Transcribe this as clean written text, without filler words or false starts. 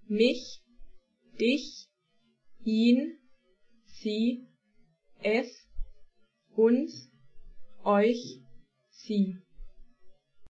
mich, dich, ihn, sie, es, uns, euch, sie.